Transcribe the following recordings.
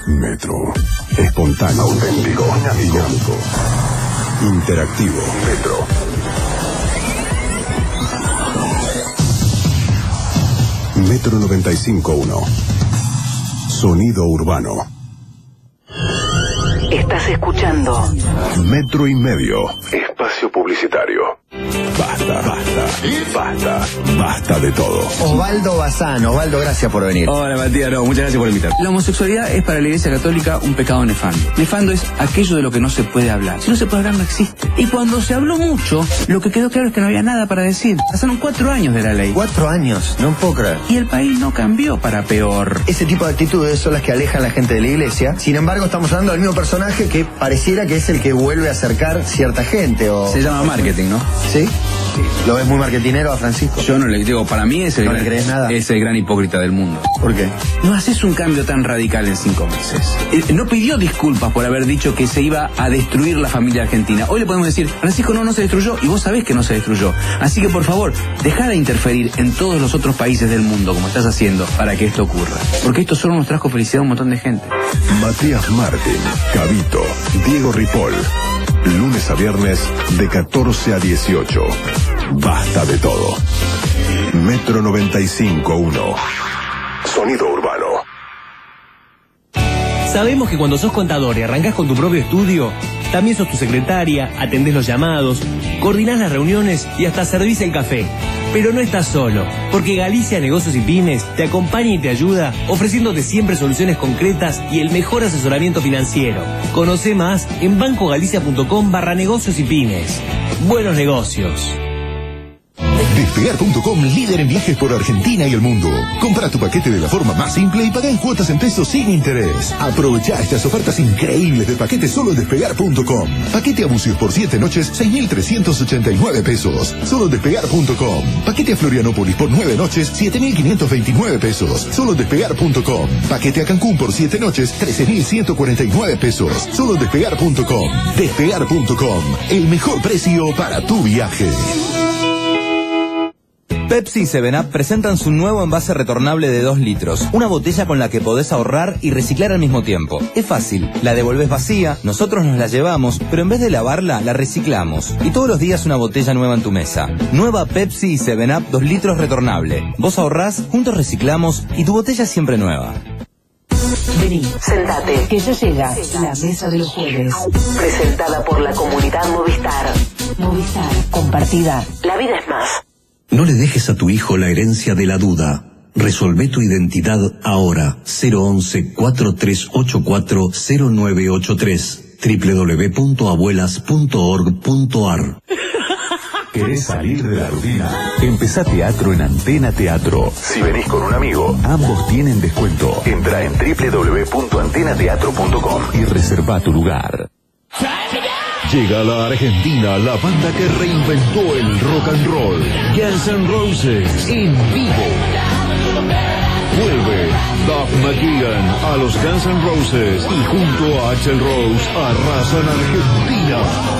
Metro. Espontáneo, auténtico, dinámico, interactivo. Metro. Metro 95.1. Sonido urbano. Estás escuchando Metro y Medio. Espacio publicitario. Basta, basta, basta, basta de todo. Osvaldo Bazán. Osvaldo, gracias por venir. Hola Matías, muchas gracias por invitar. La homosexualidad es para la Iglesia Católica un pecado nefando. Nefando es aquello de lo que no se puede hablar. Si no se puede hablar, no existe. Y cuando se habló mucho, lo que quedó claro es que no había nada para decir. Pasaron 4 años de la ley. 4 años, no puedo creer. Y el país no cambió para peor. Ese tipo de actitudes son las que alejan a la gente de la iglesia. Sin embargo, estamos hablando del mismo personaje que pareciera que es el que vuelve a acercar cierta gente. Se llama marketing, ¿no? ¿Sí? Sí. ¿Lo ves muy marketinero a Francisco? Yo no le digo, para mí es el, ¿No le crees nada? Es el gran hipócrita del mundo. ¿Por qué? No haces un cambio tan radical en 5 meses. No pidió disculpas por haber dicho que se iba a destruir la familia argentina. Hoy le podemos decir, Francisco, no se destruyó, y vos sabés que no se destruyó. Así que por favor, dejá de interferir en todos los otros países del mundo como estás haciendo para que esto ocurra. Porque esto solo nos trajo felicidad a un montón de gente. Matías Martín, Cabito, Diego Ripoll. Lunes a viernes de 14 a 18. Basta de todo. Metro 95.1. Sonido urbano. Sabemos que cuando sos contador y arrancás con tu propio estudio, también sos tu secretaria, atendés los llamados, coordinás las reuniones y hasta servís el café. Pero no estás solo, porque Galicia Negocios y Pymes te acompaña y te ayuda ofreciéndote siempre soluciones concretas y el mejor asesoramiento financiero. Conoce más en bancogalicia.com/negocios y pymes. Buenos negocios. Despegar.com, líder en viajes por Argentina y el mundo. Compra tu paquete de la forma más simple y paga en cuotas en pesos sin interés. Aprovecha estas ofertas increíbles de paquete solo en Despegar.com. Paquete a Bucios por 7 noches, 6.389 pesos. Solo en Despegar.com. Paquete a Florianópolis por 9 noches, 7.529 pesos. Solo en Despegar.com. Paquete a Cancún por 7 noches, 13.149 pesos. Solo en Despegar.com. Despegar.com. El mejor precio para tu viaje. Pepsi y 7up presentan su nuevo envase retornable de 2 litros. Una botella con la que podés ahorrar y reciclar al mismo tiempo. Es fácil, la devolvés vacía, nosotros nos la llevamos, pero en vez de lavarla, la reciclamos. Y todos los días una botella nueva en tu mesa. Nueva Pepsi y 7up 2 litros retornable. Vos ahorrás, juntos reciclamos y tu botella es siempre nueva. Vení, sentate, que ya llega la mesa de los jueves. Presentada por la comunidad Movistar. Movistar, compartida. La vida es más. No le dejes a tu hijo la herencia de la duda. Resolvé tu identidad ahora. 011-4384-0983. www.abuelas.org.ar. ¿Querés salir de la rutina? Empezá teatro en Antena Teatro. Si venís con un amigo, ambos tienen descuento. Entra en www.antenateatro.com y reserva tu lugar. Llega a la Argentina la banda que reinventó el rock and roll. Guns N' Roses en vivo. Vuelve Doug McGuigan a los Guns N' Roses y junto a Axl Rose arrasan Argentina.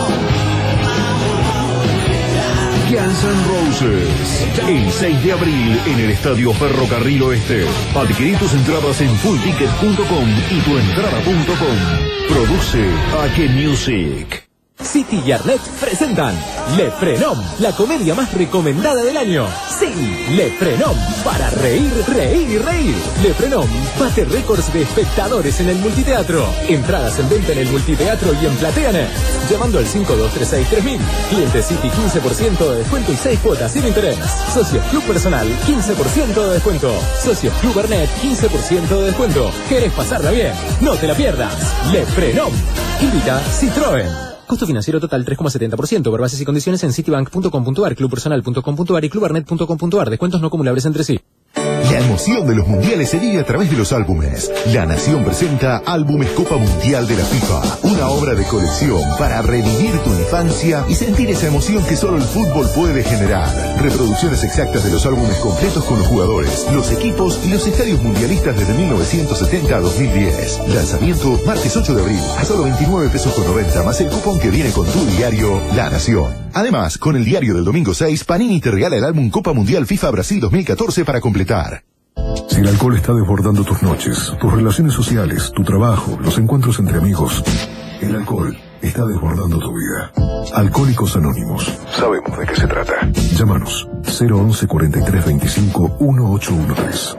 Guns N' Roses, el 6 de abril en el Estadio Ferrocarril Oeste. Adquirí tus entradas en fullticket.com y tuentrada.com. Produce Ake Music. City y Arlet presentan Le Frenom, la comedia más recomendada del año. Sí, Le Frenom, para reír, reír y reír. Le Frenom bate récords de espectadores en el multiteatro. Entradas en venta en el multiteatro y en PlateaNet. Llamando al 5236-3000. Cliente City 15% de descuento y 6 cuotas sin interés. Socios Club Personal 15% de descuento. Socios Club Arnet 15% de descuento. ¿Querés pasarla bien? No te la pierdas. Le Frenom. Invita Citroën. Costo financiero total 3,70%. Por bases y condiciones en citibank.com.ar, clubpersonal.com.ar y clubarnet.com.ar. Descuentos no acumulables entre sí. La emoción de los mundiales se vive a través de los álbumes. La Nación presenta Álbumes Copa Mundial de la FIFA. Una obra de colección para revivir tu infancia y sentir esa emoción que solo el fútbol puede generar. Reproducciones exactas de los álbumes completos con los jugadores, los equipos y los estadios mundialistas desde 1970 a 2010. Lanzamiento martes 8 de abril a solo 29 pesos con 90 más el cupón que viene con tu diario La Nación. Además, con el diario del domingo 6, Panini te regala el álbum Copa Mundial FIFA Brasil 2014 para completar. Si el alcohol está desbordando tus noches, tus relaciones sociales, tu trabajo, los encuentros entre amigos, el alcohol está desbordando tu vida. Alcohólicos Anónimos. Sabemos de qué se trata. Llámanos 011 43 25 1813.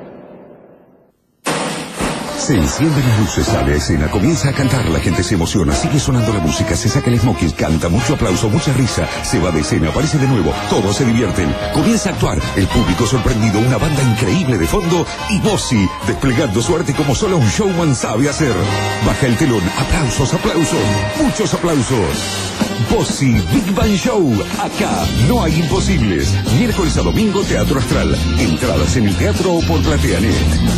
Se encienden las luces, sale a escena, comienza a cantar, la gente se emociona, sigue sonando la música, se saca el smoking, canta, mucho aplauso, mucha risa, se va de escena, aparece de nuevo, todos se divierten, comienza a actuar, el público sorprendido, una banda increíble de fondo y Bossi, desplegando su arte como solo un showman sabe hacer. Baja el telón, aplausos, aplausos, muchos aplausos. Bossi Big Bang Show, acá no hay imposibles. Miércoles a domingo, Teatro Astral, entradas en el teatro o por PlateaNet.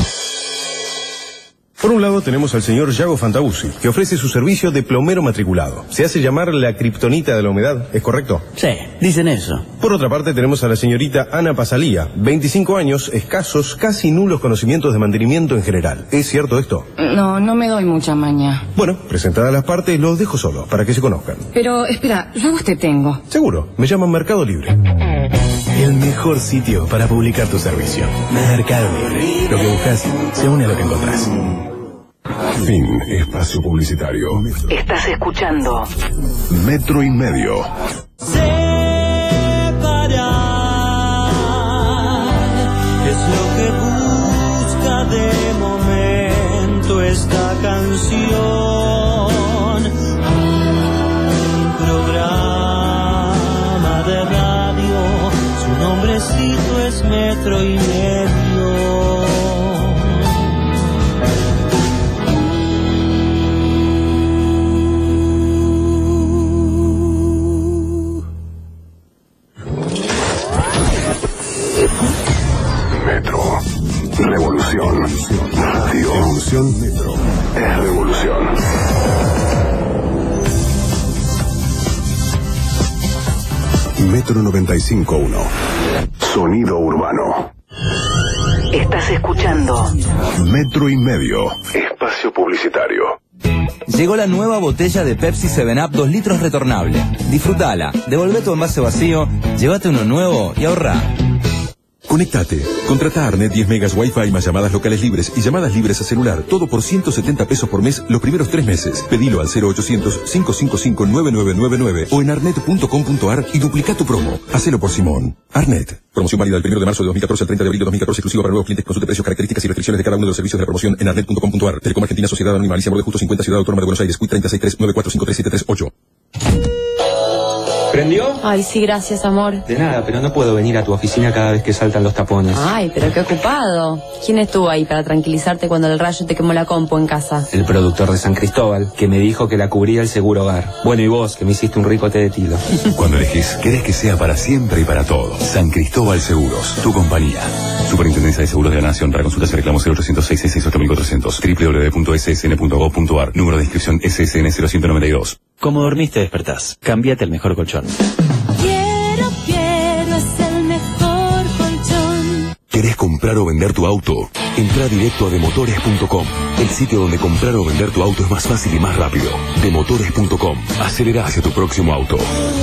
Por un lado tenemos al señor Yago Fantausi, que ofrece su servicio de plomero matriculado. Se hace llamar la kriptonita de la humedad, ¿es correcto? Sí, dicen eso. Por otra parte tenemos a la señorita Ana Pasalía, 25 años, escasos, casi nulos conocimientos de mantenimiento en general. ¿Es cierto esto? No me doy mucha maña. Bueno, presentadas las partes, los dejo solos, para que se conozcan. Pero, espera, yo a vos te tengo. Seguro, me llaman Mercado Libre. El mejor sitio para publicar tu servicio. Mercado Libre. Lo que buscas se une a lo que encontrás. Fin. Espacio publicitario. Estás escuchando Metro y Medio. Es lo que busca de momento esta canción. Un programa de radio, su nombrecito es Metro y Medio. Metro. Revolución. Radio. Evolución Metro. Es revolución. Metro 95.1. Sonido urbano. Estás escuchando Metro y Medio. Espacio publicitario. Llegó la nueva botella de Pepsi 7up 2 litros retornable. Disfrutala, devolvé tu envase vacío, llévate uno nuevo y ahorrá. Conectate. Contrata Arnet 10 megas Wi-Fi más llamadas locales libres y llamadas libres a celular. Todo por 170 pesos por mes los primeros 3 meses. Pedilo al 0800-555-9999 o en arnet.com.ar y duplica tu promo. Hacelo por Simón. Arnet. Promoción válida del 1 de marzo de 2014 al 30 de abril de 2014. Exclusivo para nuevos clientes. Consulte precios, características y restricciones de cada uno de los servicios de la promoción en arnet.com.ar. Telecom Argentina, Sociedad Anónima Alicia Morde Justo 50, Ciudad Autónoma de Buenos Aires. CUIT 3639453738. ¿Prendió? Ay, sí, gracias, amor. De nada, pero no puedo venir a tu oficina cada vez que saltan los tapones. Ay, pero qué ocupado. ¿Quién estuvo ahí para tranquilizarte cuando el rayo te quemó la compu en casa? El productor de San Cristóbal, que me dijo que la cubría el seguro hogar. Bueno, y vos, que me hiciste un rico té de tilo. Cuando elegís, querés que sea para siempre y para todo. San Cristóbal Seguros, tu compañía. Superintendencia de Seguros de la Nación. Para consultas y reclamos 0806-668-1400. www.ssn.gov.ar. Número de inscripción SSN 0192. Como dormiste, despertás. Cámbiate el mejor colchón. Quiero, es el mejor colchón. ¿Querés comprar o vender tu auto? Entra directo a demotores.com, el sitio donde comprar o vender tu auto es más fácil y más rápido. Demotores.com. Acelera hacia tu próximo auto.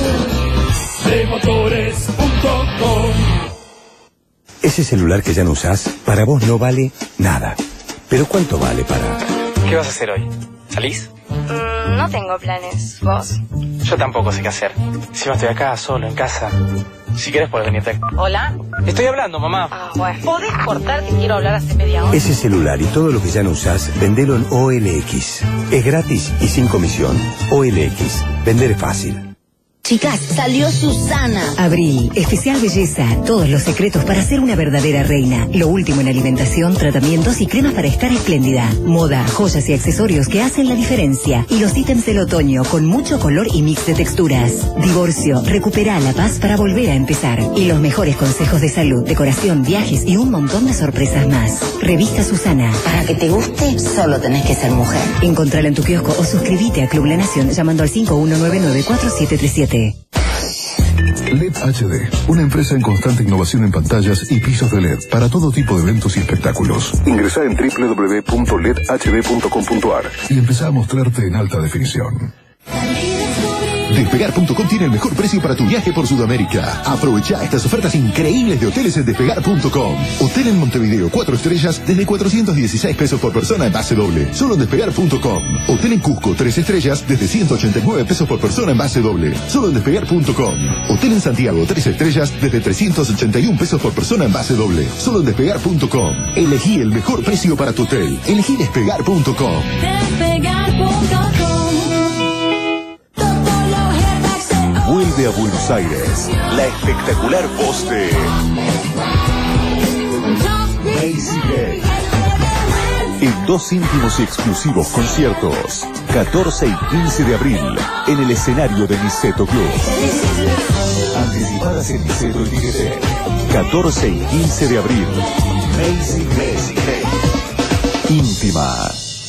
Demotores.com. Ese celular que ya no usás, para vos no vale nada. ¿Pero cuánto vale para...? ¿Qué vas a hacer hoy? ¿Salís? No tengo planes. ¿Vos? Yo tampoco sé qué hacer. Encima estoy acá, solo, en casa. Si quieres puedes venirte. ¿Hola? Estoy hablando, mamá. Bueno. ¿Podés cortar que quiero hablar hace media hora? Ese celular y todo lo que ya no usás, vendelo en OLX. Es gratis y sin comisión. OLX. Vender es fácil. Chicas, salió Susana. Abril, especial belleza, todos los secretos para ser una verdadera reina. Lo último en alimentación, tratamientos y cremas para estar espléndida. Moda, joyas y accesorios que hacen la diferencia. Y los ítems del otoño con mucho color y mix de texturas. Divorcio, recupera la paz para volver a empezar. Y los mejores consejos de salud, decoración, viajes y un montón de sorpresas más. Revista Susana. Para que te guste, solo tenés que ser mujer. Encontrala en tu kiosco o suscríbete a Club La Nación llamando al 5199-4737. LED HD, una empresa en constante innovación en pantallas y pisos de LED para todo tipo de eventos y espectáculos. Ingresá en www.ledhd.com.ar y empezá a mostrarte en alta definición. Despegar.com tiene el mejor precio para tu viaje por Sudamérica. Aprovecha estas ofertas increíbles de hoteles en Despegar.com. Hotel en Montevideo 4 estrellas desde 416 pesos por persona en base doble, solo en Despegar.com. Hotel en Cusco 3 estrellas desde 189 pesos por persona en base doble, solo en Despegar.com. Hotel en Santiago 3 estrellas desde 381 pesos por persona en base doble, solo en Despegar.com. Elegí el mejor precio para tu hotel. Elegí Despegar.com. Vuelve a Buenos Aires la espectacular voz de Macy Gray en 2 íntimos y exclusivos conciertos, 14 y 15 de abril, en el escenario de Niceto Club. Anticipadas en Niceto y Ticketek, 14 y 15 de abril. Macy Gray. Íntima.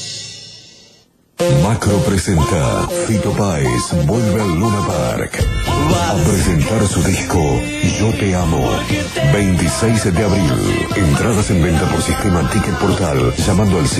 Macro presenta Fito Páez vuelve al Luna Park a presentar su disco Yo Te Amo. 26 de abril. Entradas en venta por sistema Ticket Portal llamando al 53530606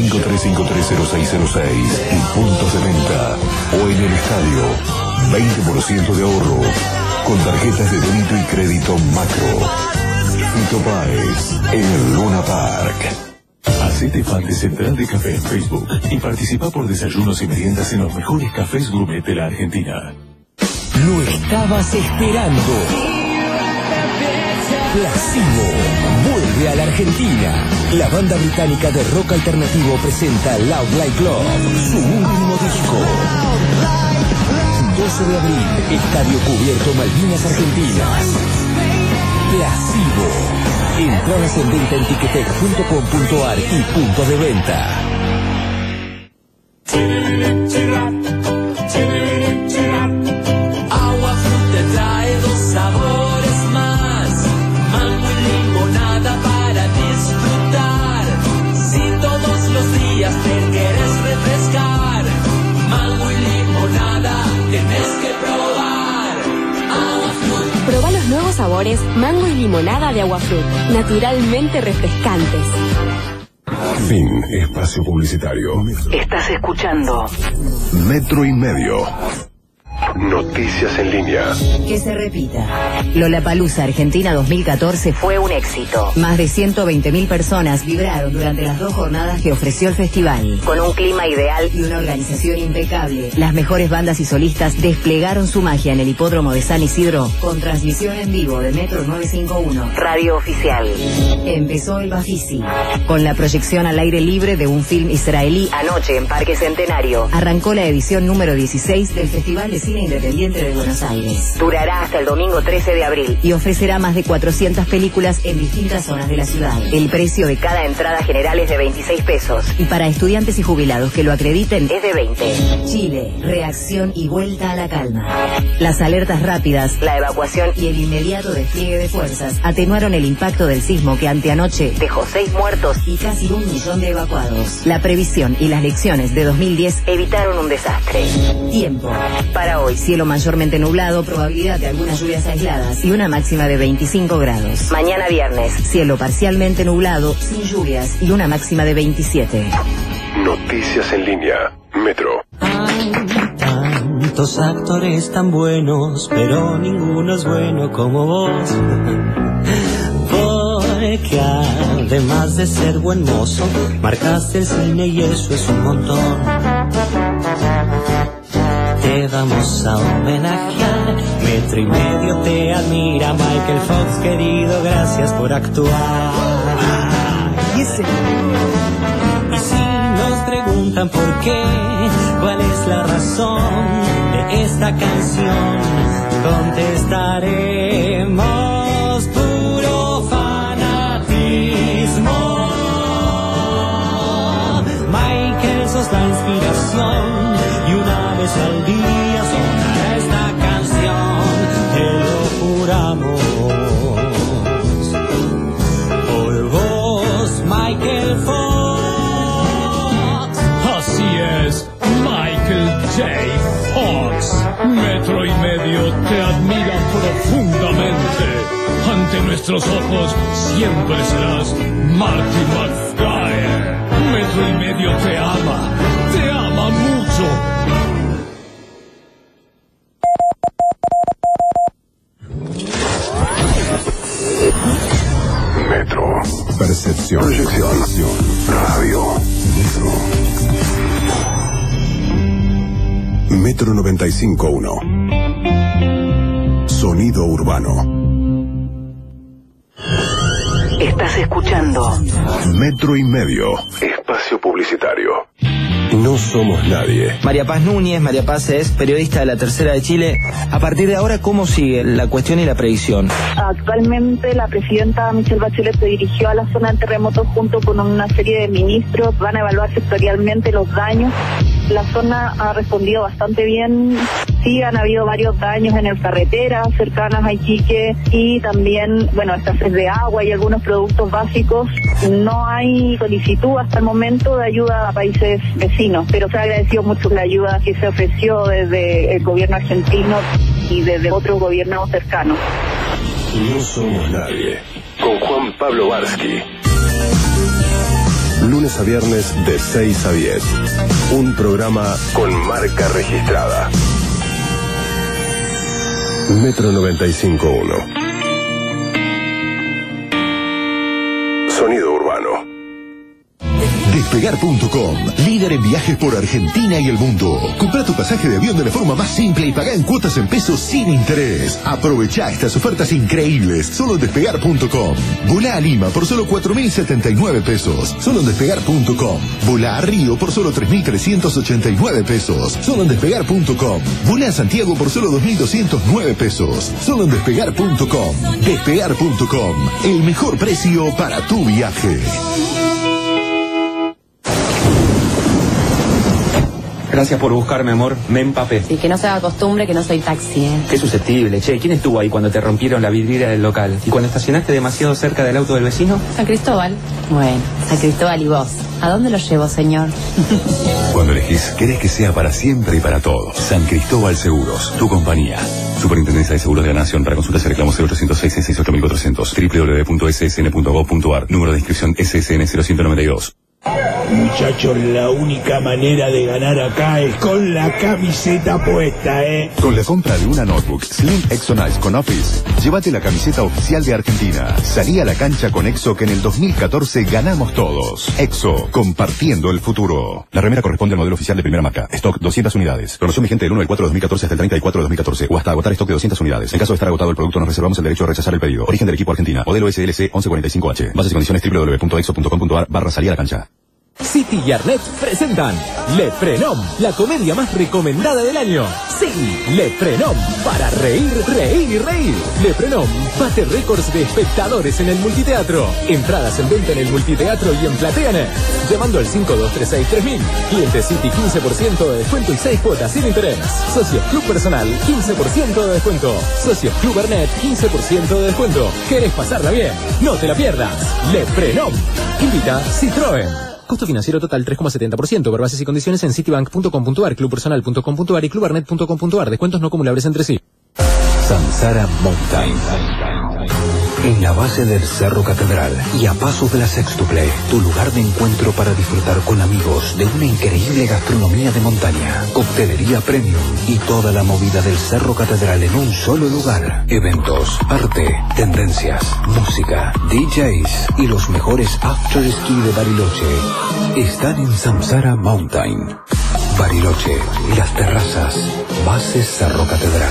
y puntos de venta o en el estadio. 20% de ahorro con tarjetas de débito y crédito Macro. Fito Páez en el Luna Park. Hacete fan de Central de Café en Facebook y participa por desayunos y meriendas en los mejores cafés gourmet de la Argentina. Lo estabas esperando. Placebo vuelve a la Argentina. La banda británica de rock alternativo presenta Loud Like Love, su último disco. 12 de abril, Estadio Cubierto Malvinas Argentinas. Placebo. Entradas en venta en ticketek.com.ar y puntos de venta. Agua Fruit trae 2 sabores más, mango y limonada para disfrutar. Si todos los días te quieres refrescar, mango y limonada tienes que probar. Agua Fruit. Probá los nuevos sabores mango y limonada de Agua Fruit, naturalmente refrescantes. Fin. Espacio publicitario. Estás escuchando Metro y Medio. Noticias en línea. Que se repita. Lollapalooza Argentina 2014 fue un éxito. Más de 120.000 personas vibraron durante las 2 jornadas que ofreció el festival. Con un clima ideal y una organización impecable, las mejores bandas y solistas desplegaron su magia en el hipódromo de San Isidro con transmisión en vivo de Metro 951, radio oficial. Empezó el Bafisi, con la proyección al aire libre de un film israelí anoche en Parque Centenario. Arrancó la edición número 16 del Festival de Cine Independiente de Buenos Aires. Durará hasta el domingo 13 de abril y ofrecerá más de 400 películas en distintas zonas de la ciudad. El precio de cada entrada general es de 26 pesos y para estudiantes y jubilados que lo acrediten es de 20. Chile, reacción y vuelta a la calma. Las alertas rápidas, la evacuación y el inmediato despliegue de fuerzas atenuaron el impacto del sismo que anteanoche dejó 6 muertos y casi 1 millón de evacuados. La previsión y las lecciones de 2010 evitaron un desastre. Tiempo. Para hoy, cielo mayormente nublado, probabilidad de algunas lluvias aisladas y una máxima de 25 grados. Mañana viernes, cielo parcialmente nublado, sin lluvias y una máxima de 27. Noticias en línea. Metro. Tantos actores tan buenos, pero ninguno es bueno como vos. Porque además de ser buen mozo, marcaste el cine y eso es un montón. Te vamos a homenajear, Metro y Medio te admira, Michael Fox querido, gracias por actuar. Y si nos preguntan por qué, cuál es la razón de esta canción, contestaremos puro fanatismo. Michael, sos la inspiración y una vez al día sonará esta canción, te lo juramos. Por vos, Michael Fox. Así es, Michael J. Fox. Metro y Medio te admira profundamente. Ante nuestros ojos siempre serás Marty McFly. Metro y Medio te ama mucho. Proyección. Radio. Metro 95.1. Sonido urbano. Estás escuchando Metro y Medio. Espacio publicitario. No somos nadie. María Paz Núñez. María Paz es periodista de La Tercera de Chile. A partir de ahora, ¿cómo sigue la cuestión y la previsión? Actualmente la presidenta Michelle Bachelet se dirigió a la zona del terremoto junto con una serie de ministros. Van a evaluar sectorialmente los daños. La zona ha respondido bastante bien. Sí, han habido varios daños en el carreteras cercanas a Iquique y también, escasez de agua y algunos productos básicos. No hay solicitud hasta el momento de ayuda a países vecinos, pero se ha agradecido mucho la ayuda que se ofreció desde el gobierno argentino y desde otros gobiernos cercanos. No somos nadie. Con Juan Pablo Barsky. Lunes a viernes de 6 a 10. Un programa con marca registrada. Metro 95.1. Sonido urbano. Despegar.com, líder en viajes por Argentina y el mundo. Compra tu pasaje de avión de la forma más simple y pagá en cuotas en pesos sin interés. Aprovechá estas ofertas increíbles solo en Despegar.com. Volá a Lima por solo 4.079 pesos, solo en Despegar.com. Volá a Río por solo 3.389 pesos, solo en Despegar.com. Volá a Santiago por solo 2.209 pesos, solo en Despegar.com. Despegar.com, el mejor precio para tu viaje. Gracias por buscarme, amor. Me empapé. Sí, que no se haga costumbre que no soy taxi, ¿eh? Qué susceptible. Che, ¿quién estuvo ahí cuando te rompieron la vidriera del local? ¿Y cuando estacionaste demasiado cerca del auto del vecino? San Cristóbal. Bueno, San Cristóbal y vos. ¿A dónde lo llevo, señor? Cuando elegís, querés que sea para siempre y para todos. San Cristóbal Seguros, tu compañía. Superintendencia de Seguros de la Nación. Para consultas y reclamos 0806 68400. www.ssn.gov.ar. Número de inscripción SSN 0192. Muchachos, la única manera de ganar acá es con la camiseta puesta, ¿eh? Con la compra de una notebook Slim Exonice con Office, llévate la camiseta oficial de Argentina. Salí a la cancha con Exo, que en el 2014 ganamos todos. Exo, compartiendo el futuro. La remera corresponde al modelo oficial de primera marca. Stock 200 unidades. Promoción vigente del 1 del 4 de 2014 hasta el 30 del 4 de 2014 o hasta agotar stock de 200 unidades. En caso de estar agotado el producto, nos reservamos el derecho a rechazar el pedido. Origen del equipo Argentina. Modelo SLC 1145H. Bases y condiciones www.exo.com.ar/salí a la cancha. City y Arnet presentan Le Frenom, la comedia más recomendada del año. Sí, Le Frenom, para reír, reír y reír. Le Frenom bate récords de espectadores en el multiteatro. Entradas en venta en el multiteatro y en PlateaNet. Llamando al 5236-3000. Cliente City 15% de descuento y 6 cuotas sin interés. Socios Club Personal 15% de descuento. Socios Club Arnet 15% de descuento. ¿Querés pasarla bien? No te la pierdas. Le Frenom. Invita Citroën. Costo financiero total 3,70%. Por bases y condiciones en citibank.com.ar, clubpersonal.com.ar y clubarnet.com.ar. Descuentos no acumulables entre sí. Samsara Mountain. En la base del Cerro Catedral y a pasos de la Sextuple, tu lugar de encuentro para disfrutar con amigos de una increíble gastronomía de montaña, coctelería premium y toda la movida del Cerro Catedral en un solo lugar. Eventos, arte, tendencias, música, DJs y los mejores after ski de Bariloche están en Samsara Mountain. Bariloche, las terrazas, base Cerro Catedral.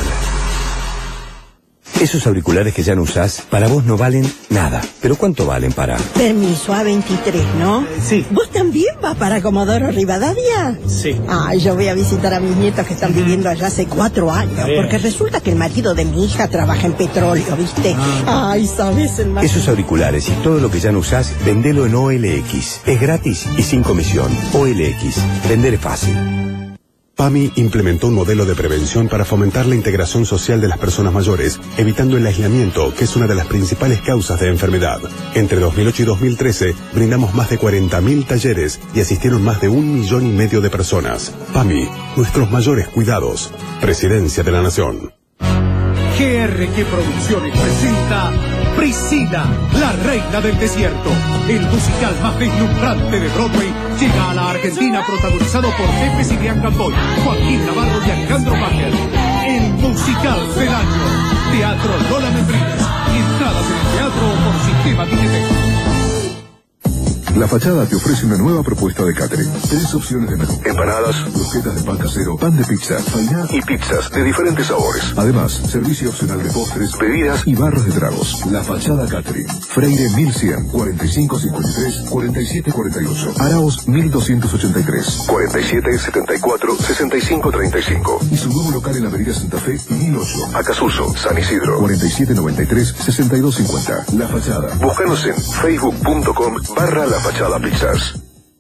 Esos auriculares que ya no usás, para vos no valen nada. ¿Pero cuánto valen para? Permiso, A23, ¿no? Sí. ¿Vos también vas para Comodoro Rivadavia? Sí. Yo voy a visitar a mis nietos que están viviendo allá hace 4 años. Porque resulta que el marido de mi hija trabaja en petróleo, ¿viste? Ay, ¿sabes? Esos auriculares y todo lo que ya no usás, vendelo en OLX. Es gratis y sin comisión. OLX. Vender es fácil. PAMI implementó un modelo de prevención para fomentar la integración social de las personas mayores, evitando el aislamiento, que es una de las principales causas de enfermedad. Entre 2008 y 2013, brindamos más de 40.000 talleres y asistieron más de 1,5 millones de personas. PAMI, nuestros mayores cuidados. Presidencia de la Nación. GRG Producciones presenta Priscila, la reina del desierto. El musical más deslumbrante de Broadway llega a la Argentina, protagonizado por Pepe Cibrián Campoy, Joaquín Navarro y Alejandro Bacher. El musical del año. Teatro Lola Membrives. Entradas en el teatro por Sistema Tiquetero. La Fachada te ofrece una nueva propuesta de catering. 3 opciones de menú: empanadas, croquetas de pan casero, pan de pizza, fainá y pizzas de diferentes sabores. Además, servicio opcional de postres, bebidas y barras de tragos. La Fachada Catering. Freire 1100, 4553, 4748. Araos 1283, 4774, 6535. Y su nuevo local en la avenida Santa Fe, 1008. Acasuso, San Isidro, 4793, 6250. La Fachada. Búscanos en facebook.com/La Fachada Pizzas.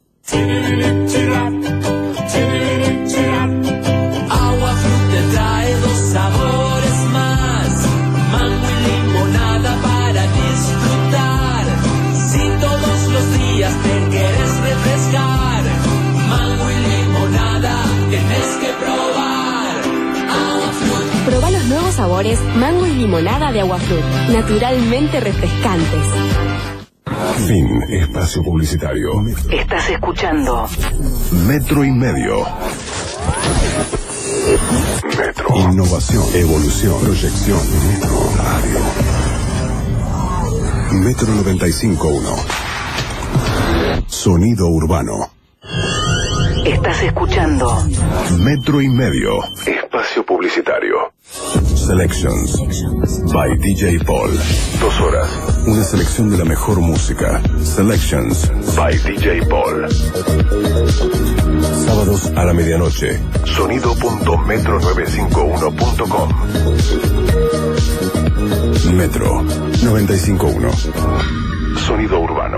Agua Fruit te trae 2 sabores más, mango y limonada para disfrutar. Si todos los días te quieres refrescar, mango y limonada tienes que probar. Agua Fruit. Probá los nuevos sabores mango y limonada de Agua Fruit, naturalmente refrescantes. Fin. Espacio publicitario. Estás escuchando Metro y Medio. Metro. Innovación, evolución, proyección. Metro Radio. Metro 95.1. Sonido urbano. Estás escuchando Metro y Medio. Espacio publicitario. Selections by DJ Paul. 2 horas. Una selección de la mejor música. Selections by DJ Paul. Sábados a la medianoche. Sonido.metro951.com. Metro 95.1. Sonido urbano.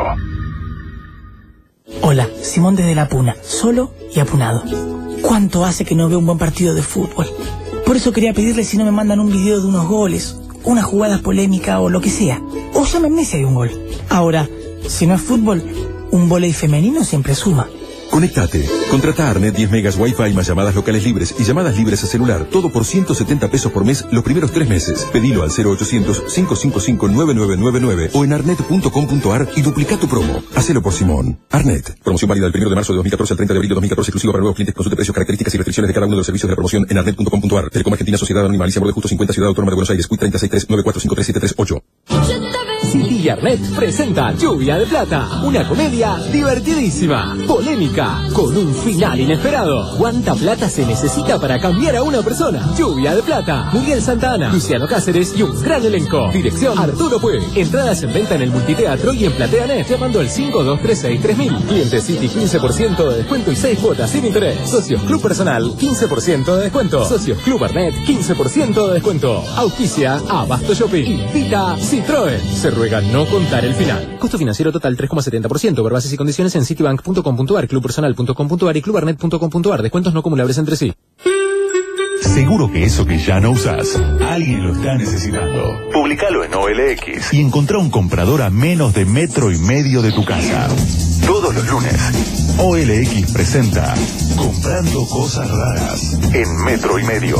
Hola, Simón desde La Puna, solo y apunado. ¿Cuánto hace que no veo un buen partido de fútbol? Por eso quería pedirle si no me mandan un video de unos goles, unas jugadas polémicas o lo que sea. O llámenme si hay un gol. Ahora, si no es fútbol, un vóley femenino siempre suma. Conectate. Contrata Arnet 10 megas Wi-Fi más llamadas locales libres y llamadas libres a celular. Todo por 170 pesos por mes los primeros 3 meses. Pedilo al 0800-555-9999 o en arnet.com.ar y duplica tu promo. Hacelo por Simón. Arnet. Promoción válida del 1 de marzo de 2014 al 30 de abril de 2014. Exclusivo para nuevos clientes. Consulte precios, características y restricciones de cada uno de los servicios de la promoción en arnet.com.ar. Telecom Argentina Sociedad Anónima Alicia Borde Justo 50 Ciudad Autónoma de Buenos Aires. Cuit 363-9453738. City y Arnet presentan Lluvia de Plata, una comedia divertidísima, polémica, con un final inesperado. ¿Cuánta plata se necesita para cambiar a una persona? Lluvia de Plata, Miguel Santana, Luciano Cáceres y un gran elenco. Dirección Arturo Puig. Entradas en venta en el Multiteatro y en PlateaNet llamando al 5236-3000. Cliente City 15% de descuento y 6 cuotas sin interés. Socios Club Personal 15% de descuento. Socios Club Arnet 15% de descuento. Auspicia Abasto Shopping. Invita Citroën. Se ruega no contar el final. Costo financiero total 3,70%. Ver bases y condiciones en citibank.com.ar, clubpersonal.com.ar y clubarnet.com.ar. Descuentos no acumulables entre sí. Seguro que eso que ya no usás, alguien lo está necesitando. Publicalo en OLX y encontrá un comprador a menos de 1,5 metros de tu casa. Todos los lunes, OLX presenta Comprando Cosas Raras en 1,5 metros.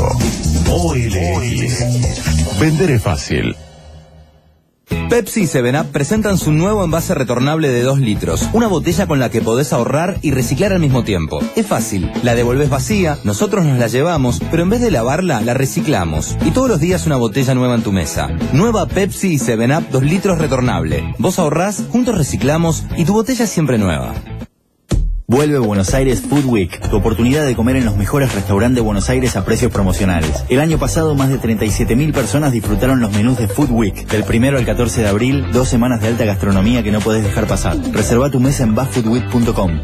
OLX. Vender es fácil. Pepsi y 7up presentan su nuevo envase retornable de 2 litros. Una botella con la que podés ahorrar y reciclar al mismo tiempo. Es fácil. La devolvés vacía, nosotros nos la llevamos, pero en vez de lavarla, la reciclamos. Y todos los días una botella nueva en tu mesa. Nueva Pepsi y 7up 2 litros retornable. Vos ahorrás, juntos reciclamos y tu botella es siempre nueva. Vuelve Buenos Aires Food Week, tu oportunidad de comer en los mejores restaurantes de Buenos Aires a precios promocionales. El año pasado más de 37.000 personas disfrutaron los menús de Food Week. Del 1 al 14 de abril, 2 semanas de alta gastronomía que no podés dejar pasar. Reserva tu mesa en bafoodweek.com.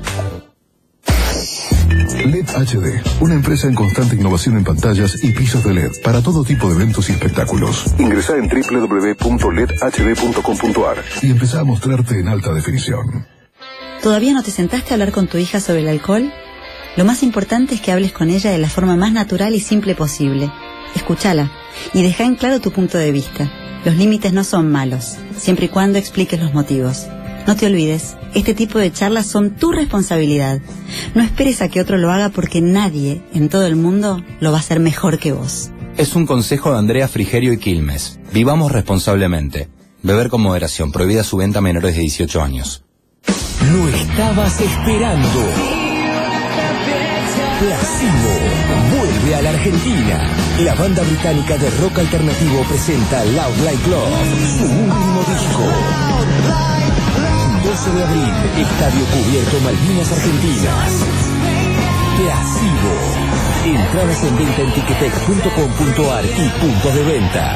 LED HD, una empresa en constante innovación en pantallas y pisos de LED para todo tipo de eventos y espectáculos. Ingresá en www.ledhd.com.ar y empezá a mostrarte en alta definición. ¿Todavía no te sentaste a hablar con tu hija sobre el alcohol? Lo más importante es que hables con ella de la forma más natural y simple posible. Escúchala y deja en claro tu punto de vista. Los límites no son malos, siempre y cuando expliques los motivos. No te olvides, este tipo de charlas son tu responsabilidad. No esperes a que otro lo haga porque nadie en todo el mundo lo va a hacer mejor que vos. Es un consejo de Andrea Frigerio y Quilmes. Vivamos responsablemente. Beber con moderación. Prohibida su venta a menores de 18 años. Lo estabas esperando. Placebo vuelve a la Argentina. La banda británica de rock alternativo presenta Loud Like Love, su último disco. 12 de abril, Estadio Cubierto Malvinas Argentinas. Plasivo. Entradas en venta en ticketek.com.ar y puntos de venta.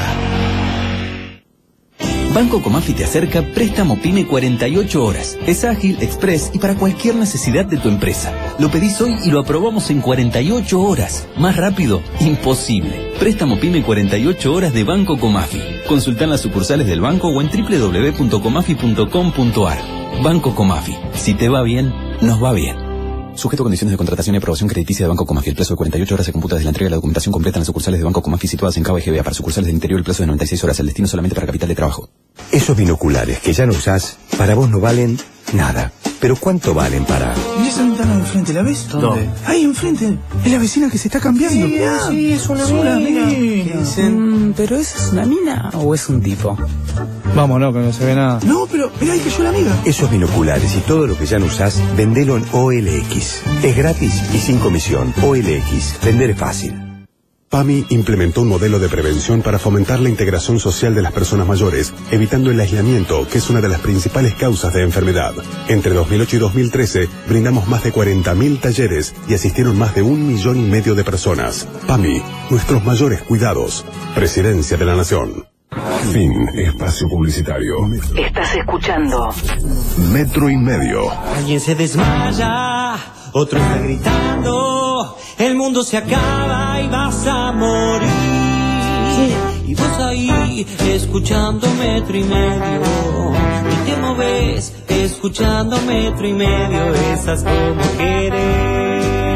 Banco Comafi te acerca préstamo PYME 48 horas. Es ágil, express y para cualquier necesidad de tu empresa. Lo pedís hoy y lo aprobamos en 48 horas. Más rápido, imposible. Préstamo PYME 48 horas de Banco Comafi. Consultá en las sucursales del banco o en www.comafi.com.ar. Banco Comafi. Si te va bien, nos va bien. Sujeto a condiciones de contratación y aprobación crediticia de Banco Comafi. El plazo de 48 horas se computa desde la entrega de la documentación completa en las sucursales de Banco Comafi situadas en Cava y GBA. Para sucursales del interior el plazo de 96 horas. El destino solamente para capital de trabajo. Esos binoculares que ya no usás, para vos no valen nada. Pero ¿cuánto valen para...? ¿Y esa ventana de enfrente, la ves? ¿Dónde? Ahí enfrente, es la vecina que se está cambiando. Sí, es una mina. ¿Qué dicen? ¿Pero esa es una mina o es un tipo? Vámonos, que no se ve nada. No, pero mirá, ahí cayó la amiga. Esos binoculares y todo lo que ya no usás, vendelo en OLX. Es gratis y sin comisión. OLX. Vender es fácil. PAMI implementó un modelo de prevención para fomentar la integración social de las personas mayores, evitando el aislamiento, que es una de las principales causas de enfermedad. Entre 2008 y 2013, brindamos más de 40.000 talleres y asistieron más de 1,5 millones de personas. PAMI, nuestros mayores cuidados. Presidencia de la Nación. Fin. Espacio publicitario. Estás escuchando Metro y Medio. Alguien se desmaya, otro está gritando, el mundo se acaba y vas a morir. Y vos ahí, escuchando Metro y Medio, y te moves, escuchando Metro y Medio, esas como querés.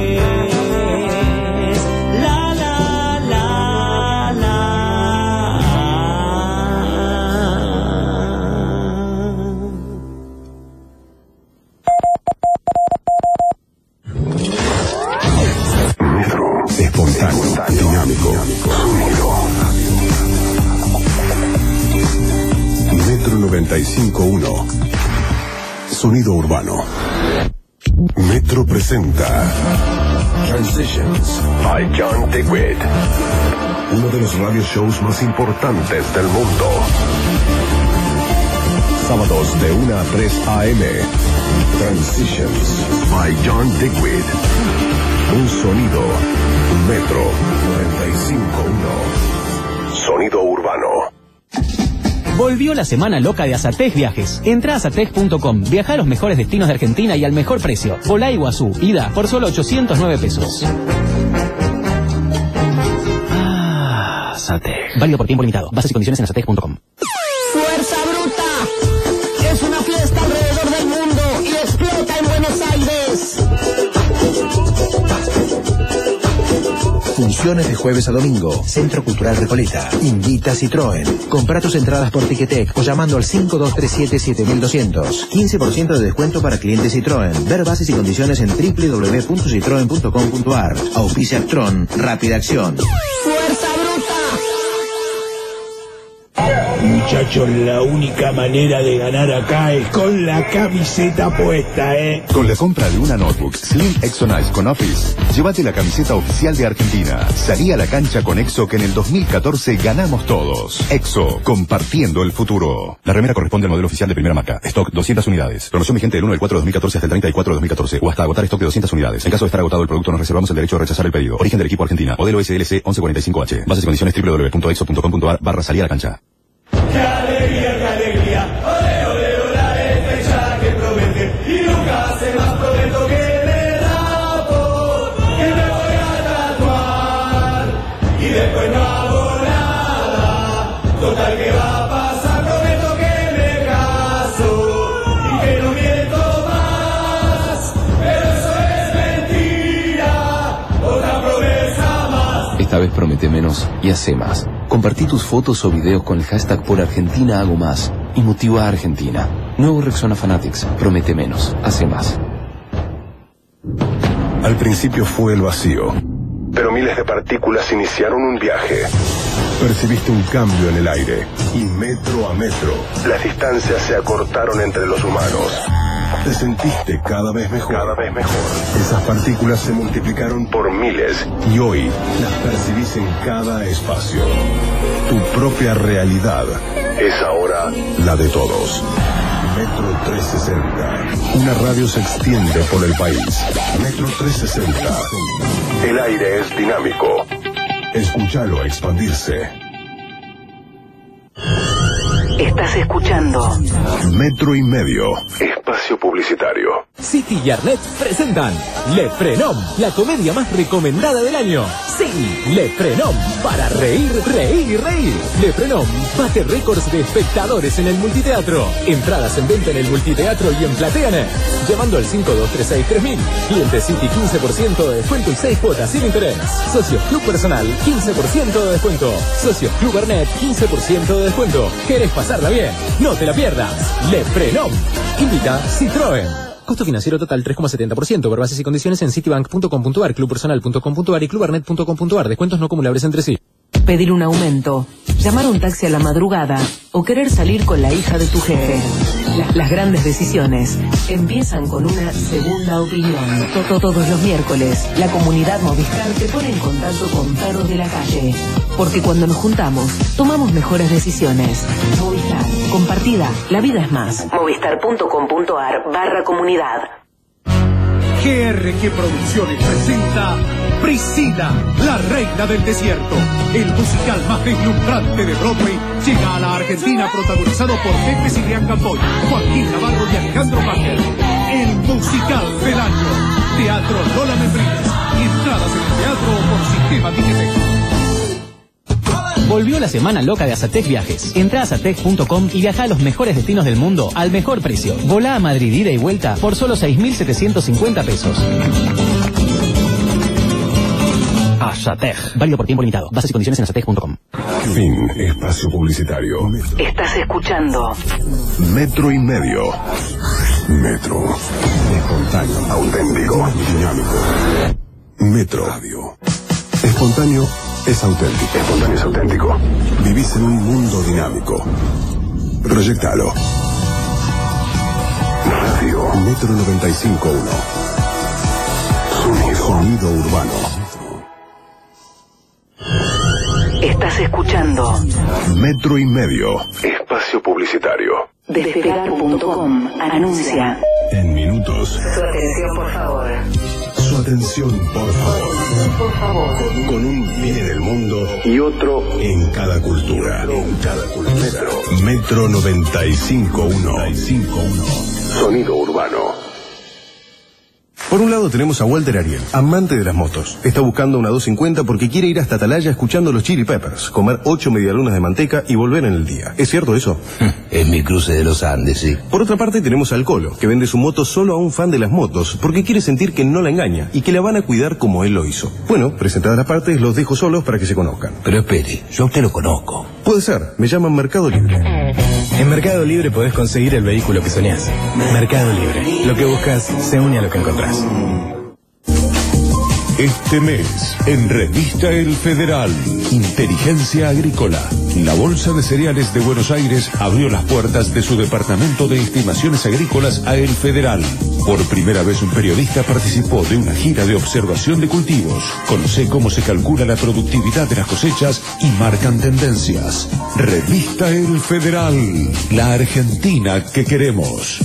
La, la, la, la. Espontáneo, dinámico, sonido. Metro 95.1. Sonido urbano. Metro presenta Transitions by John DeWitt. Uno de los radio shows más importantes del mundo. Sábados de 1 a 3 a.m. Transitions by John DeWitt. Un sonido. Metro 95.1. Sonido urbano. Volvió la semana loca de Azatec Viajes. Entra a azatec.com, viaja a los mejores destinos de Argentina y al mejor precio. Volá a Iguazú, ida, por solo 809 pesos. Azatec. Válido por tiempo limitado. Bases y condiciones en azatec.com. ¡Fuerza Bruta! Es una fiesta alrededor del mundo y explota en Buenos Aires. Funciones de jueves a domingo. Centro Cultural Recoleta. Invita Citroën. Compra tus entradas por Ticketek o llamando al 5237-7200. 15% de descuento para clientes Citroën. Ver bases y condiciones en www.citroen.com.ar. Auspicia Actron. Rápida Acción. ¡Fuerza Bruta! Muchachos, la única manera de ganar acá es con la camiseta puesta, Con la compra de una notebook Slim Exonice con Office, llévate la camiseta oficial de Argentina. Salí a la cancha con Exo, que en el 2014 ganamos todos. Exo, compartiendo el futuro. La remera corresponde al modelo oficial de primera marca. Stock 200 unidades. Promoción vigente del 1 del 4 de 2014 hasta el 30 del 4 de 2014 o hasta agotar stock de 200 unidades. En caso de estar agotado el producto, nos reservamos el derecho a rechazar el pedido. Origen del equipo Argentina. Modelo SLC 1145H. Bases y condiciones www.exo.com.ar/salir a la cancha. ¡Qué alegría, qué alegría! ¡Ole, ole, ole! Fecha que promete y nunca hace más. Prometo que me rapo, que me voy a tatuar y después no hago nada. Total, ¿qué va a pasar? Prometo que me caso y que no miento más. Pero eso es mentira, otra promesa más. Esta vez promete menos y hace más. Compartí tus fotos o videos con el hashtag por Argentina hago más y motiva a Argentina. Nuevo Rexona Fanatics. Promete menos, hace más. Al principio fue el vacío, pero miles de partículas iniciaron un viaje. Percibiste un cambio en el aire y metro a metro las distancias se acortaron entre los humanos. Te sentiste cada vez mejor. Cada vez mejor. Esas partículas se multiplicaron por miles y hoy las percibís en cada espacio. Tu propia realidad es ahora la de todos. Metro 360. Una radio se extiende por el país. Metro 360. El aire es dinámico. Escúchalo expandirse. Estás escuchando Metro y Medio. Espacio publicitario. City y Arnet presentan Le Frenom, la comedia más recomendada del año. Sí, Le Frenom, para reír, reír y reír. Le Frenom bate récords de espectadores en el multiteatro. Entradas en venta en el multiteatro y en PlateaNet. Llamando al 5236-3000. Cliente City 15% de descuento y 6 cuotas sin interés. Socios Club Personal 15% de descuento. Socios Club Arnet 15% de descuento. ¿Querés pasarla bien? No te la pierdas. Le Frenom. Invita Citroën. Costo financiero total 3,70%. Por bases y condiciones en citibank.com.ar, clubpersonal.com.ar y clubarnet.com.ar. Descuentos no acumulables entre sí. pedir un aumento, llamar a un taxi a la madrugada o querer salir con la hija de tu jefe. Las grandes decisiones empiezan con una segunda opinión. Todos los miércoles, la comunidad Movistar te pone en contacto con perros de la calle. Porque cuando nos juntamos, tomamos mejores decisiones. Movistar, compartida, la vida es más. Movistar.com.ar/comunidad. GRG Producciones presenta Priscila, la reina del desierto. El musical más deslumbrante de Broadway llega a la Argentina, protagonizado por Pepe Cibrián Campoy, Joaquín Navarro y Alejandro Parker. El musical del año. Teatro Lola Membrives. Entradas en el teatro por Sistema Ticketek. Volvió la semana loca de Azatec Viajes. Entrá a azatec.com y viaja a los mejores destinos del mundo al mejor precio. Volá a Madrid ida y vuelta por solo 6.750 pesos. Azatec. Válido por tiempo limitado. Bases y condiciones en azatec.com. Fin. Espacio publicitario. Estás escuchando Metro y Medio. Metro. Espontáneo. Auténtico. Dinámico. Metro. Radio. Espontáneo es auténtico. Espontáneo es auténtico. Vivís en un mundo dinámico. Proyectalo. Radio. Metro 95.1. Sonido urbano. Estás escuchando Metro y Medio. Espacio publicitario. Despegar.com anuncia. En minutos. Su atención, por favor. Su atención, por favor. Por favor. Con un pie en el mundo y otro en cada cultura. Metro 95.1. Sonido urbano. Por un lado tenemos a Walter Ariel, amante de las motos. Está buscando una 250 porque quiere ir hasta Atalaya escuchando los Chili Peppers, comer 8 medialunas de manteca y volver en el día. ¿Es cierto eso? Es mi cruce de los Andes, sí. Por otra parte tenemos al Colo, que vende su moto solo a un fan de las motos porque quiere sentir que no la engaña y que la van a cuidar como él lo hizo. Bueno, presentadas las partes, los dejo solos para que se conozcan. Pero espere, yo a usted lo conozco. Puede ser, me llaman Mercado Libre. En Mercado Libre podés conseguir el vehículo que soñás. Mercado Libre. Lo que buscas se une a lo que encontrás. Este mes, en Revista El Federal, Inteligencia Agrícola. La Bolsa de Cereales de Buenos Aires abrió las puertas de su departamento de estimaciones agrícolas a El Federal. Por primera vez un periodista participó de una gira de observación de cultivos. Conoce cómo se calcula la productividad de las cosechas y marcan tendencias. Revista El Federal, la Argentina que queremos.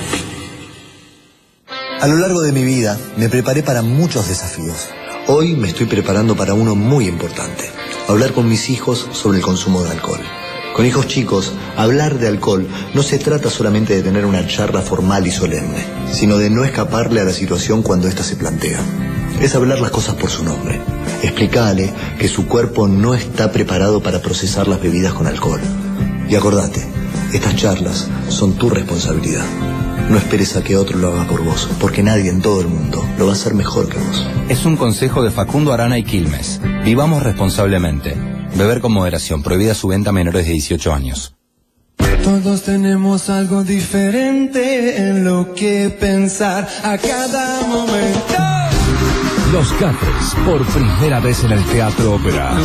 A lo largo de mi vida me preparé para muchos desafíos. Hoy me estoy preparando para uno muy importante. Hablar con mis hijos sobre el consumo de alcohol. Con hijos chicos, hablar de alcohol no se trata solamente de tener una charla formal y solemne, sino de no escaparle a la situación cuando ésta se plantea. Es hablar las cosas por su nombre. Explicarle que su cuerpo no está preparado para procesar las bebidas con alcohol. Y acordate, estas charlas son tu responsabilidad. No esperes a que otro lo haga por vos, porque nadie en todo el mundo lo va a hacer mejor que vos. Es un consejo de Facundo Arana y Quilmes. Vivamos responsablemente. Beber con moderación. Prohibida su venta a menores de 18 años. Todos tenemos algo diferente en lo que pensar a cada momento. Los Cafres, por primera vez en el Teatro Ópera.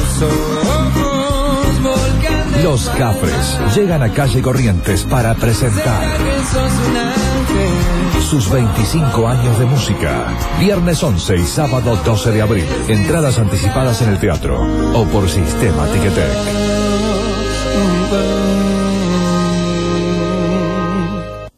Los Cafres llegan a Calle Corrientes para presentar sus 25 años de música. Viernes 11 y sábado 12 de abril. Entradas anticipadas en el teatro o por Sistema Ticketek.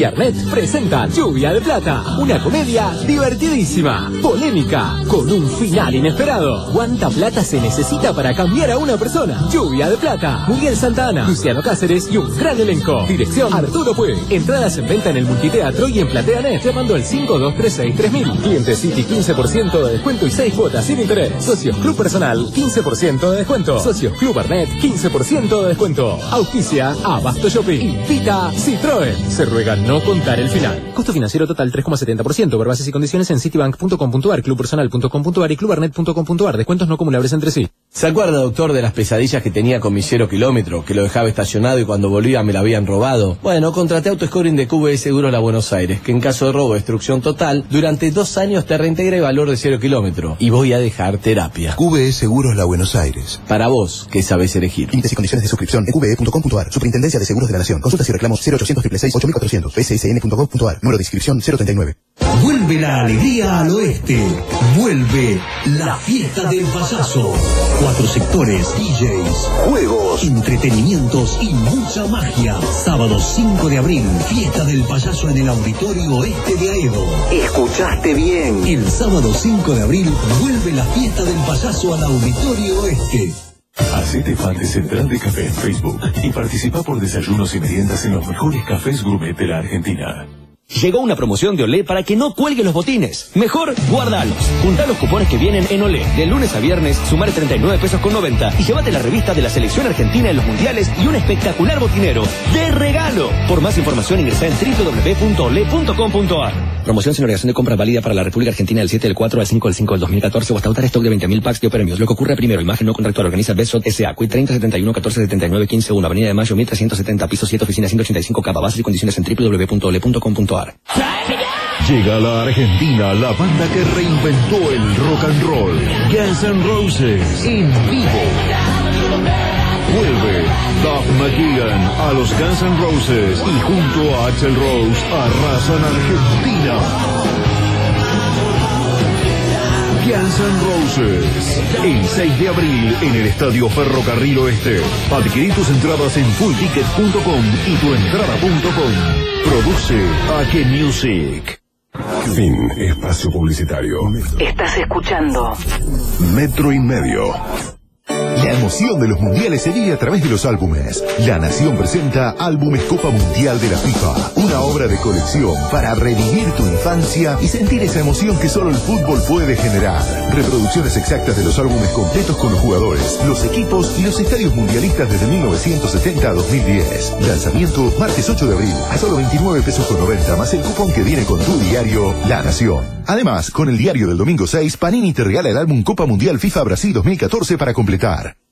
y Arnet presentan Lluvia de Plata, una comedia divertidísima, polémica, con un final inesperado. ¿Cuánta plata se necesita para cambiar a una persona? Lluvia de Plata, Miguel Santana, Luciano Cáceres y un gran elenco. Dirección Arturo Puig. Entradas en venta en el Multiteatro y en PlateaNet llamando al 5236-3000. Cliente City 15% de descuento y 6 cuotas sin interés. Socios Club Personal 15% de descuento. Socios Club Arnet 15% de descuento. Auspicia Abasto Shopping. Invita Citroën. Se ruega no contar el final. Costo financiero total 3,70%. Ver bases y condiciones en citibank.com.ar, clubpersonal.com.ar y clubarnet.com.ar. Descuentos no acumulables entre sí. ¿Se acuerda, doctor, de las pesadillas que tenía con mi 0 kilómetro? Que lo dejaba estacionado y cuando volvía me lo habían robado. Bueno, contraté AutoScoring de QBE Seguros La Buenos Aires, que en caso de robo o destrucción total, durante 2 años te reintegra el valor de 0 kilómetro. Y voy a dejar terapia. QBE Seguros La Buenos Aires. Para vos, que sabés elegir. Límites y condiciones de suscripción en qbe.com.ar. Superintendencia de Seguros de la Nación. Consultas y reclamos 0800 666 8400. psn.gov.ar. Número de inscripción 039. Vuelve la alegría al oeste. Vuelve la fiesta del payaso. 4 sectores, DJs, juegos, entretenimientos y mucha magia. Sábado 5 de abril, fiesta del payaso en el Auditorio Oeste de Aedo. Escuchaste bien. El sábado 5 de abril vuelve la fiesta del payaso al Auditorio Oeste. Hacete fan de Central de Café en Facebook y participa por desayunos y meriendas en los mejores cafés gourmet de la Argentina. Llegó una promoción de Olé para que no cuelgues los botines. Mejor, guardalos. Juntá los cupones que vienen en Olé. De lunes a viernes, sumar 39 pesos con 90 y llévate la revista de la selección argentina en los mundiales y un espectacular botinero de regalo. Por más información ingresa en www.ole.com.ar. Promoción sin obligación de compra válida para la República Argentina del 7 del 4 al 5 del 5 del 2014 o hasta agotar stock de 20.000 packs de premios. Lo que ocurre primero, imagen no contractual, organiza Besot S.A. Quit 3071 1479 151, Avenida de Mayo 1370, piso 7, oficina 185, K. Bases y condiciones en www.ole.com.ar. Llega a la Argentina la banda que reinventó el rock and roll. Guns N' Roses en vivo. Vuelve Duff McKagan a los Guns N' Roses y junto a Axl Rose arrasan Argentina. Guns N' Roses el 6 de abril en el Estadio Ferrocarril Oeste. Adquirí tus entradas en fullticket.com y tuentrada.com. Produce AK Music. Fin. Espacio publicitario. Estás escuchando Metro y Medio. La emoción de los mundiales se vive a través de los álbumes. La Nación presenta Álbumes Copa Mundial de la FIFA, una obra de colección para revivir tu infancia y sentir esa emoción que solo el fútbol puede generar. Reproducciones exactas de los álbumes completos con los jugadores, los equipos y los estadios mundialistas desde 1970 a 2010. Lanzamiento martes 8 de abril a solo 29 pesos con 90 más el cupón que viene con tu diario La Nación. Además, con el diario del domingo 6, Panini te regala el álbum Copa Mundial FIFA Brasil 2014 para completar.